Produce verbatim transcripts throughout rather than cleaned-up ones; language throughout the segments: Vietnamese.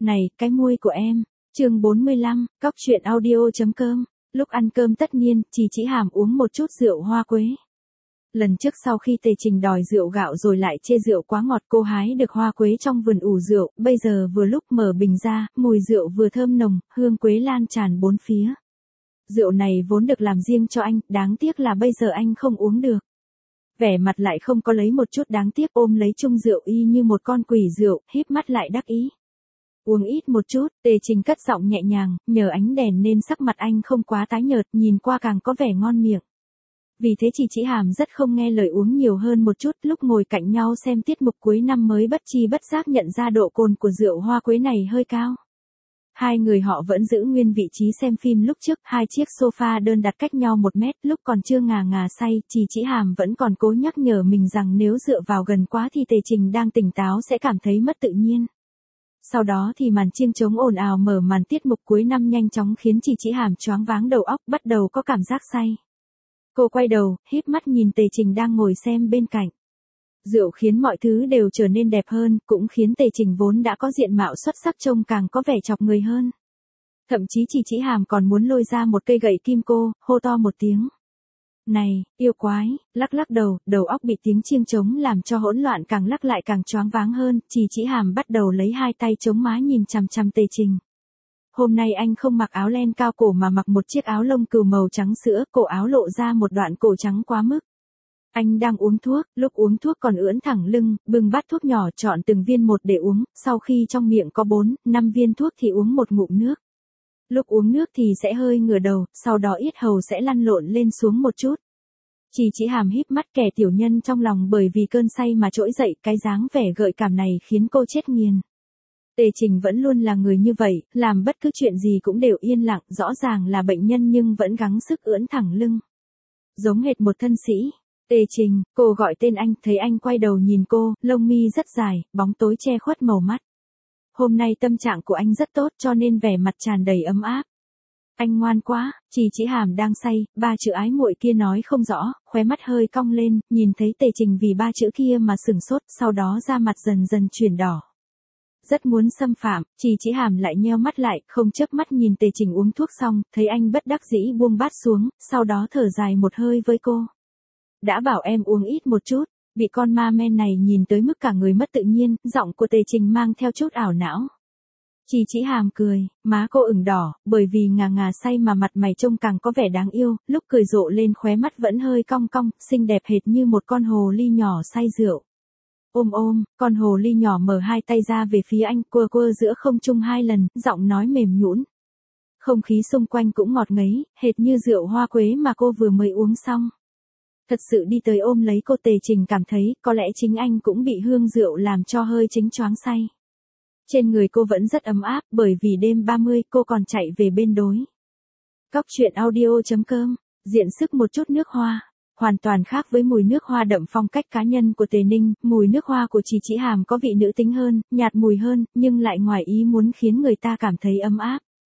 Này, cái môi của em. Chương bốn mươi lăm, cóc truyện audio chấm com. Lúc ăn cơm tất niên, Trì Chỉ Hàm uống một chút rượu hoa quế. Lần trước sau khi Tề Trình đòi rượu gạo rồi lại chê rượu quá ngọt, cô hái được hoa quế trong vườn ủ rượu, bây giờ vừa lúc mở bình ra, mùi rượu vừa thơm nồng, hương quế lan tràn bốn phía. Rượu này vốn được làm riêng cho anh, đáng tiếc là bây giờ anh không uống được. Vẻ mặt lại không có lấy một chút đáng tiếc, ôm lấy chung rượu y như một con quỷ rượu, híp mắt lại đắc ý. Uống ít một chút, Tề Trình cất giọng nhẹ nhàng, nhờ ánh đèn nên sắc mặt anh không quá tái nhợt, nhìn qua càng có vẻ ngon miệng. Vì thế Trì Chỉ Hàm rất không nghe lời uống nhiều hơn một chút, lúc ngồi cạnh nhau xem tiết mục cuối năm mới bất chi bất giác nhận ra độ cồn của rượu hoa quế này hơi cao. Hai người họ vẫn giữ nguyên vị trí xem phim lúc trước, hai chiếc sofa đơn đặt cách nhau một mét, lúc còn chưa ngà ngà say, Trì Chỉ Hàm vẫn còn cố nhắc nhở mình rằng nếu dựa vào gần quá thì Tề Trình đang tỉnh táo sẽ cảm thấy mất tự nhiên. Sau đó thì màn chiêng trống ồn ào mở màn tiết mục cuối năm nhanh chóng khiến Trì Chỉ Hàm choáng váng đầu óc, bắt đầu có cảm giác say. Cô quay đầu, híp mắt nhìn Tề Trình đang ngồi xem bên cạnh. Rượu khiến mọi thứ đều trở nên đẹp hơn, cũng khiến Tề Trình vốn đã có diện mạo xuất sắc trông càng có vẻ chọc người hơn. Thậm chí Trì Chỉ Hàm còn muốn lôi ra một cây gậy kim cô, hô to một tiếng. Này, yêu quái, lắc lắc đầu, đầu óc bị tiếng chiêng trống làm cho hỗn loạn, càng lắc lại càng choáng váng hơn, Trì Chỉ Hàm bắt đầu lấy hai tay chống má nhìn chằm chằm Tề Trình. Hôm nay anh không mặc áo len cao cổ mà mặc một chiếc áo lông cừu màu trắng sữa, cổ áo lộ ra một đoạn cổ trắng quá mức. Anh đang uống thuốc, lúc uống thuốc còn ưỡn thẳng lưng, bưng bát thuốc nhỏ chọn từng viên một để uống, sau khi trong miệng có bốn, năm viên thuốc thì uống một ngụm nước. Lúc uống nước thì sẽ hơi ngửa đầu, sau đó yết hầu sẽ lăn lộn lên xuống một chút. Trì Chỉ Hàm híp mắt, kẻ tiểu nhân trong lòng bởi vì cơn say mà trỗi dậy, cái dáng vẻ gợi cảm này khiến cô chết nghiền. Tề Trình vẫn luôn là người như vậy, làm bất cứ chuyện gì cũng đều yên lặng, rõ ràng là bệnh nhân nhưng vẫn gắng sức ưỡn thẳng lưng. Giống hệt một thân sĩ. Tề Trình, cô gọi tên anh, thấy anh quay đầu nhìn cô, lông mi rất dài, bóng tối che khuất màu mắt. Hôm nay tâm trạng của anh rất tốt cho nên vẻ mặt tràn đầy ấm áp. Anh ngoan quá, Trì Chỉ Hàm đang say, ba chữ ái muội kia nói không rõ, khóe mắt hơi cong lên, nhìn thấy Tề Trình vì ba chữ kia mà sửng sốt, sau đó da mặt dần dần chuyển đỏ. Rất muốn xâm phạm, Trì Chỉ Hàm lại nheo mắt lại, không chớp mắt nhìn Tề Trình uống thuốc xong, thấy anh bất đắc dĩ buông bát xuống, sau đó thở dài một hơi với cô. Đã bảo em uống ít một chút, bị con ma men này nhìn tới mức cả người mất tự nhiên, giọng của Tề Trình mang theo chút ảo não. Trì Chỉ Hàm cười, má cô ửng đỏ, bởi vì ngà ngà say mà mặt mày trông càng có vẻ đáng yêu, lúc cười rộ lên khóe mắt vẫn hơi cong cong, xinh đẹp hệt như một con hồ ly nhỏ say rượu. Ôm ôm, con hồ ly nhỏ mở hai tay ra về phía anh, quơ quơ giữa không trung hai lần, giọng nói mềm nhũn. Không khí xung quanh cũng ngọt ngấy, hệt như rượu hoa quế mà cô vừa mới uống xong. Thật sự đi tới ôm lấy cô, Tề Trình cảm thấy, có lẽ chính anh cũng bị hương rượu làm cho hơi chính choáng say. Trên người cô vẫn rất ấm áp, bởi vì đêm ba mươi cô còn chạy về bên đối. Cóc truyện audio chấm com, diện sức một chút nước hoa. Hoàn toàn khác với mùi nước hoa đậm phong cách cá nhân của Tề Ninh, mùi nước hoa của Trì Chỉ Hàm có vị nữ tính hơn, nhạt mùi hơn, nhưng lại ngoài ý muốn khiến người ta cảm thấy ấm áp.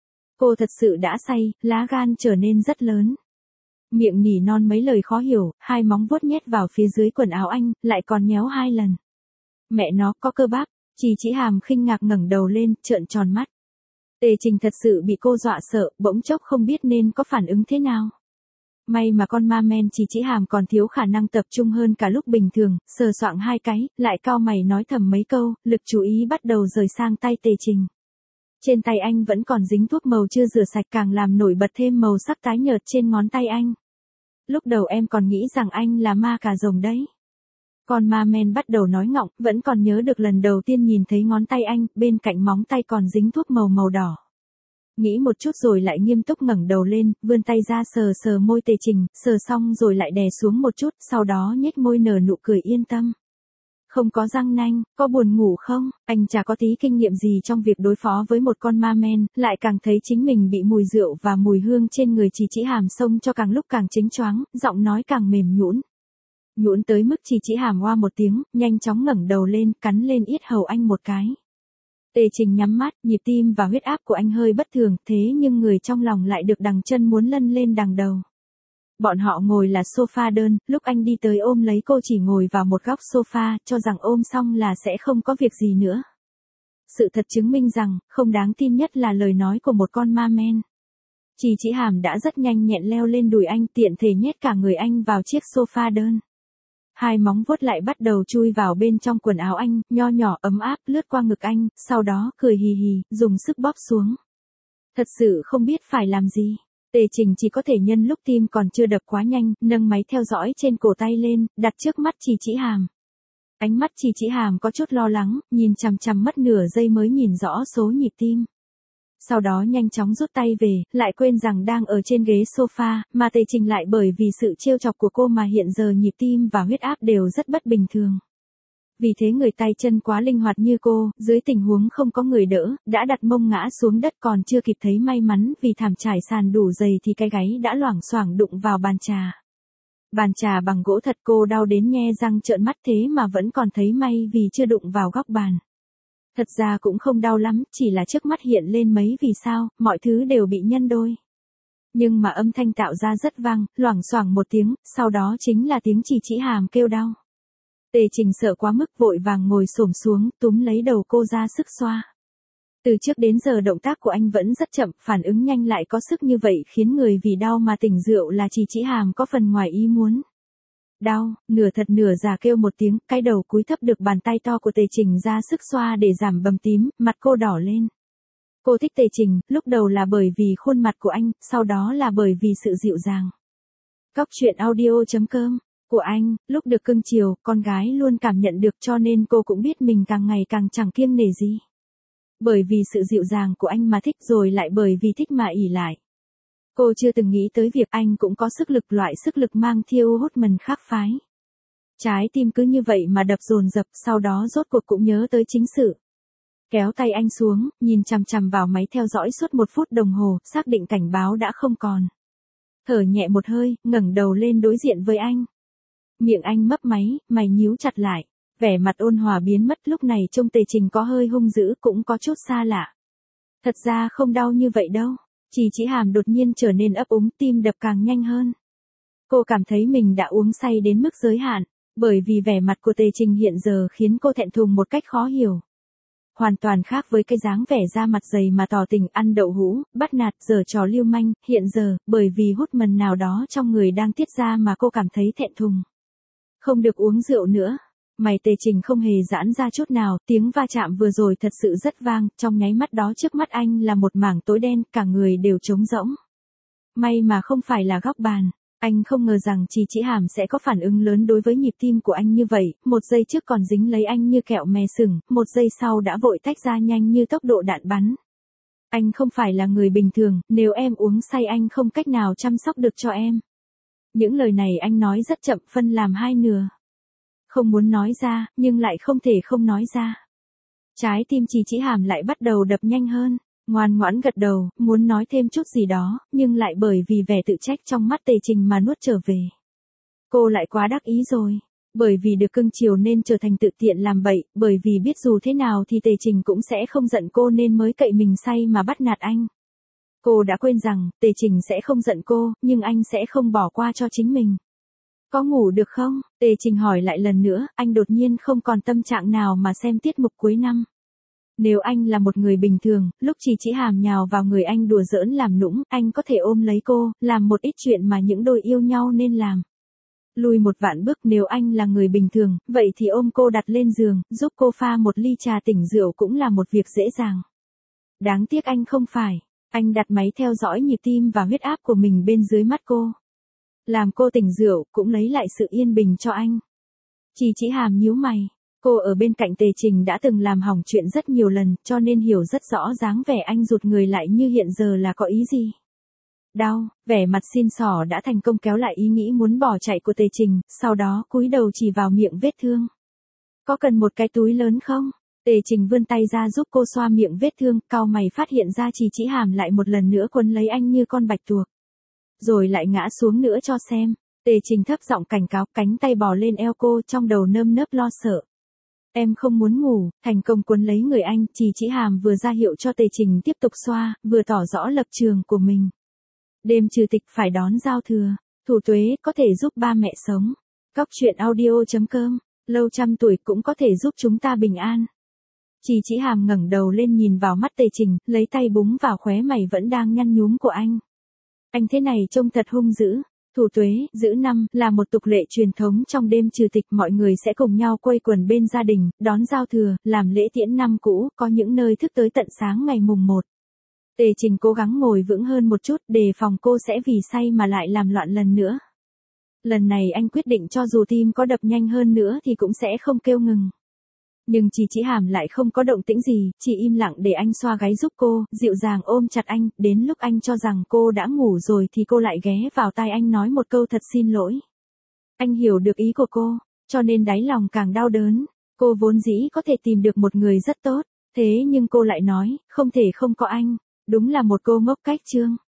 Cô thật sự đã say, lá gan trở nên rất lớn. Miệng nỉ non mấy lời khó hiểu, hai móng vuốt nhét vào phía dưới quần áo anh, lại còn nhéo hai lần. Mẹ nó, có cơ bắp. Trì Chỉ Hàm khinh ngạc ngẩng đầu lên, trợn tròn mắt. Tề Trình thật sự bị cô dọa sợ, bỗng chốc không biết nên có phản ứng thế nào. May mà con ma men Trì Chỉ Hàm còn thiếu khả năng tập trung hơn cả lúc bình thường, sờ soạng hai cái, lại cau mày nói thầm mấy câu, lực chú ý bắt đầu rời sang tay Tề Trình. Trên tay anh vẫn còn dính thuốc màu chưa rửa sạch, càng làm nổi bật thêm màu sắc tái nhợt trên ngón tay anh. Lúc đầu em còn nghĩ rằng anh là ma cà rồng đấy. Con ma men bắt đầu nói ngọng, vẫn còn nhớ được lần đầu tiên nhìn thấy ngón tay anh, bên cạnh móng tay còn dính thuốc màu màu đỏ. Nghĩ một chút rồi lại nghiêm túc ngẩng đầu lên, vươn tay ra sờ sờ môi Tề Trình, sờ xong rồi lại đè xuống một chút, sau đó nhếch môi nở nụ cười yên tâm. Không có răng nanh, có buồn ngủ không? Anh chả có tí kinh nghiệm gì trong việc đối phó với một con ma men, lại càng thấy chính mình bị mùi rượu và mùi hương trên người Trì Chỉ Hàm xông cho càng lúc càng chính choáng, giọng nói càng mềm nhũn. Nhũn tới mức Trì Chỉ Hàm oa một tiếng, nhanh chóng ngẩng đầu lên, cắn lên yết hầu anh một cái. Tề Trình nhắm mắt, nhịp tim và huyết áp của anh hơi bất thường, thế nhưng người trong lòng lại được đằng chân muốn lân lên đằng đầu. Bọn họ ngồi là sofa đơn, lúc anh đi tới ôm lấy cô chỉ ngồi vào một góc sofa, cho rằng ôm xong là sẽ không có việc gì nữa. Sự thật chứng minh rằng, không đáng tin nhất là lời nói của một con ma men. Chị Chỉ Hàm đã rất nhanh nhẹn leo lên đùi anh, tiện thể nhét cả người anh vào chiếc sofa đơn. Hai móng vuốt lại bắt đầu chui vào bên trong quần áo anh, nho nhỏ ấm áp lướt qua ngực anh, sau đó cười hì hì, dùng sức bóp xuống. Thật sự không biết phải làm gì. Tề Trình chỉ có thể nhân lúc tim còn chưa đập quá nhanh, nâng máy theo dõi trên cổ tay lên, đặt trước mắt Chị Chỉ Hàm. Ánh mắt Chị Chỉ Hàm có chút lo lắng, nhìn chằm chằm mất nửa giây mới nhìn rõ số nhịp tim. Sau đó nhanh chóng rút tay về, lại quên rằng đang ở trên ghế sofa, mà Tề Trình lại bởi vì sự trêu chọc của cô mà hiện giờ nhịp tim và huyết áp đều rất bất bình thường. Vì thế người tay chân quá linh hoạt như cô, dưới tình huống không có người đỡ, đã đặt mông ngã xuống đất còn chưa kịp thấy may mắn vì thảm trải sàn đủ dày thì cái gáy đã loảng xoảng đụng vào bàn trà. Bàn trà bằng gỗ thật, cô đau đến nhe răng trợn mắt thế mà vẫn còn thấy may vì chưa đụng vào góc bàn. Thật ra cũng không đau lắm, chỉ là trước mắt hiện lên mấy vì sao, mọi thứ đều bị nhân đôi. Nhưng mà âm thanh tạo ra rất vang, loảng xoảng một tiếng, sau đó chính là tiếng Chị Chỉ Hàm kêu đau. Tề Trình sợ quá mức vội vàng ngồi xổm xuống, túm lấy đầu cô ra sức xoa. Từ trước đến giờ động tác của anh vẫn rất chậm, phản ứng nhanh lại có sức như vậy khiến người vì đau mà tỉnh rượu là Chị Chỉ Hàm có phần ngoài ý muốn. Đau, nửa thật nửa giả kêu một tiếng, cái đầu cúi thấp được bàn tay to của Tề Trình ra sức xoa để giảm bầm tím, mặt cô đỏ lên. Cô thích Tề Trình, lúc đầu là bởi vì khuôn mặt của anh, sau đó là bởi vì sự dịu dàng. Cóc truyện audio chấm com của anh, lúc được cưng chiều, con gái luôn cảm nhận được cho nên cô cũng biết mình càng ngày càng chẳng kiêng nể gì. Bởi vì sự dịu dàng của anh mà thích rồi lại bởi vì thích mà ỷ lại. Cô chưa từng nghĩ tới việc anh cũng có sức lực, loại sức lực mang thiêu hút mần khác phái. Trái tim cứ như vậy mà đập dồn dập, sau đó rốt cuộc cũng nhớ tới chính sự. Kéo tay anh xuống, nhìn chằm chằm vào máy theo dõi suốt một phút đồng hồ, xác định cảnh báo đã không còn. Thở nhẹ một hơi, ngẩng đầu lên đối diện với anh. Miệng anh mấp máy, mày nhíu chặt lại. Vẻ mặt ôn hòa biến mất, lúc này trông Tề Trình có hơi hung dữ, cũng có chút xa lạ. Thật ra không đau như vậy đâu. Chị Chỉ Hàm đột nhiên trở nên ấp úng, tim đập càng nhanh hơn. Cô cảm thấy mình đã uống say đến mức giới hạn, bởi vì vẻ mặt của Tề Trình hiện giờ khiến cô thẹn thùng một cách khó hiểu. Hoàn toàn khác với cái dáng vẻ da mặt dày mà tỏ tình, ăn đậu hũ, bắt nạt, giở trò lưu manh, hiện giờ, bởi vì hút mần nào đó trong người đang tiết ra mà cô cảm thấy thẹn thùng. Không được uống rượu nữa. Mày Tề Trình không hề giãn ra chút nào, tiếng va chạm vừa rồi thật sự rất vang, trong nháy mắt đó trước mắt anh là một mảng tối đen, cả người đều trống rỗng. May mà không phải là góc bàn, anh không ngờ rằng Chị Chỉ Hàm sẽ có phản ứng lớn đối với nhịp tim của anh như vậy, một giây trước còn dính lấy anh như kẹo mè sừng, một giây sau đã vội tách ra nhanh như tốc độ đạn bắn. Anh không phải là người bình thường, nếu em uống say anh không cách nào chăm sóc được cho em. Những lời này anh nói rất chậm, phân làm hai nửa. Không muốn nói ra, nhưng lại không thể không nói ra. Trái tim Chị Chỉ Hàm lại bắt đầu đập nhanh hơn, ngoan ngoãn gật đầu, muốn nói thêm chút gì đó, nhưng lại bởi vì vẻ tự trách trong mắt Tề Trình mà nuốt trở về. Cô lại quá đắc ý rồi, bởi vì được cưng chiều nên trở thành tự tiện làm bậy, bởi vì biết dù thế nào thì Tề Trình cũng sẽ không giận cô nên mới cậy mình say mà bắt nạt anh. Cô đã quên rằng, Tề Trình sẽ không giận cô, nhưng anh sẽ không bỏ qua cho chính mình. Có ngủ được không? Tề Trình hỏi lại lần nữa, anh đột nhiên không còn tâm trạng nào mà xem tiết mục cuối năm. Nếu anh là một người bình thường, lúc Chị Chỉ Hàm nhào vào người anh đùa giỡn làm nũng, anh có thể ôm lấy cô, làm một ít chuyện mà những đôi yêu nhau nên làm. Lùi một vạn bước, nếu anh là người bình thường, vậy thì ôm cô đặt lên giường, giúp cô pha một ly trà tỉnh rượu cũng là một việc dễ dàng. Đáng tiếc anh không phải. Anh đặt máy theo dõi nhịp tim và huyết áp của mình bên dưới mắt cô. Làm cô tỉnh rượu, cũng lấy lại sự yên bình cho anh. Chị Chỉ Hàm nhíu mày. Cô ở bên cạnh Tề Trình đã từng làm hỏng chuyện rất nhiều lần, cho nên hiểu rất rõ dáng vẻ anh rụt người lại như hiện giờ là có ý gì. Đau, vẻ mặt xin xỏ đã thành công kéo lại ý nghĩ muốn bỏ chạy của Tề Trình, sau đó cúi đầu chỉ vào miệng vết thương. Có cần một cái túi lớn không? Tề Trình vươn tay ra giúp cô xoa miệng vết thương, cau mày phát hiện ra Chị Chỉ Hàm lại một lần nữa quấn lấy anh như con bạch tuộc. Rồi lại ngã xuống nữa cho xem. Tề Trình thấp giọng cảnh cáo, cánh tay bò lên eo cô, trong đầu nơm nớp lo sợ. Em không muốn ngủ, thành công quấn lấy người anh, Chị Chỉ Hàm vừa ra hiệu cho Tề Trình tiếp tục xoa, vừa tỏ rõ lập trường của mình. Đêm trừ tịch phải đón giao thừa, thủ tuế có thể giúp ba mẹ sống. Cóc truyện audio chấm com, lâu trăm tuổi cũng có thể giúp chúng ta bình an. Chị Chỉ Hàm ngẩng đầu lên nhìn vào mắt Tề Trình, lấy tay búng vào khóe mày vẫn đang nhăn nhúm của anh. Anh thế này trông thật hung dữ. Thủ tuế, giữ năm, là một tục lệ truyền thống trong đêm trừ tịch, mọi người sẽ cùng nhau quây quần bên gia đình, đón giao thừa, làm lễ tiễn năm cũ, có những nơi thức tới tận sáng ngày mùng một. Tề Trình cố gắng ngồi vững hơn một chút, đề phòng cô sẽ vì say mà lại làm loạn lần nữa. Lần này anh quyết định cho dù tim có đập nhanh hơn nữa thì cũng sẽ không kêu ngừng. Nhưng chị Chỉ Hàm lại không có động tĩnh gì, chỉ im lặng để anh xoa gáy giúp cô, dịu dàng ôm chặt anh, đến lúc anh cho rằng cô đã ngủ rồi thì cô lại ghé vào tai anh nói một câu thật xin lỗi. Anh hiểu được ý của cô, cho nên đáy lòng càng đau đớn. Cô vốn dĩ có thể tìm được một người rất tốt, thế nhưng cô lại nói, không thể không có anh. Đúng là một cô ngốc cách trương.